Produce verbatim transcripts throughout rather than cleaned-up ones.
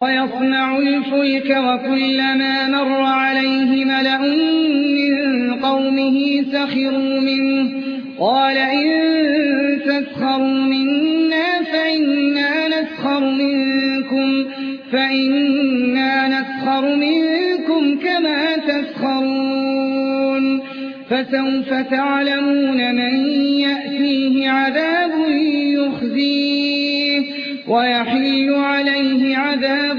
ويصنع الفلك وكلما مر عليه ملأ من قومه سخروا منه قال إن تسخروا منا فإنا نسخر منكم فإنا نسخر منكم كما تسخرون فسوف تعلمون من يأتيه عذاب يخزيه ويحل عليه عذاب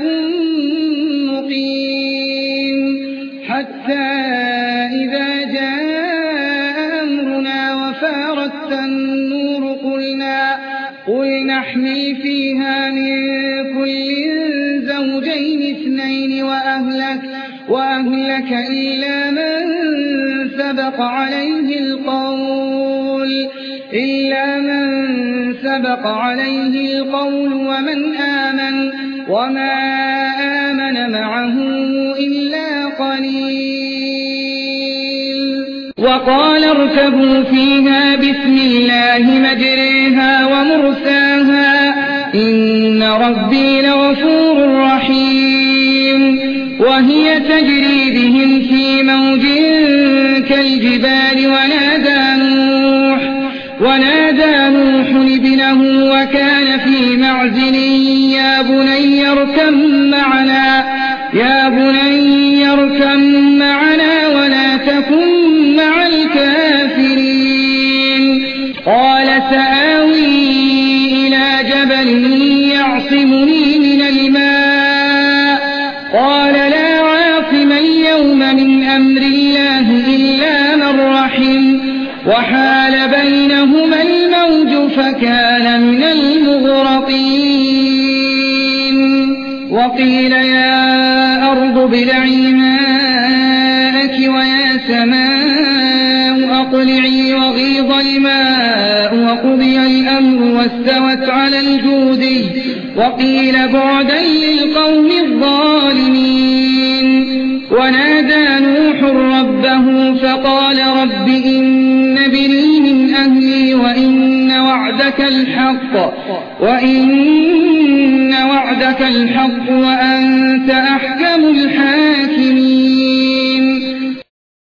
مقيم حتى إذا جاء أمرنا وفارت النور قلنا قل نحمل فيها من كل زوجين اثنين وأهلك, وأهلك إلا من سبق عليه القول إلا من سبق عليه القول ومن آمن وما آمن معه إلا قليل. وقال اركبوا فيها بسم الله مجريها ومرساها إن ربي لغفور رحيم. وهي تجري بهم في موج كالجبال ونادى نوح ونادى نوح ابنه وكان في معزل يا بني اركب معنا يا بني اركب معنا ولا تكن مع الكافرين. قال سآوي إلى جبل يعصمني من الماء قال لا عاصم اليوم من أمر الله إلا من رحم وحال بينهما الموج فكان من المغرقين. وقيل يا أرض ابلعي ماءك ويا سماء أقلعي وغيض الماء وقضي الأمر واستوت على الجودي وقيل بعدا للقوم الظالمين. ونادى نوح ربه فقال رب إن ابني من أهلي وإن وعدك الحق وإن وعدك الحق وأنت أحكم الحاكمين.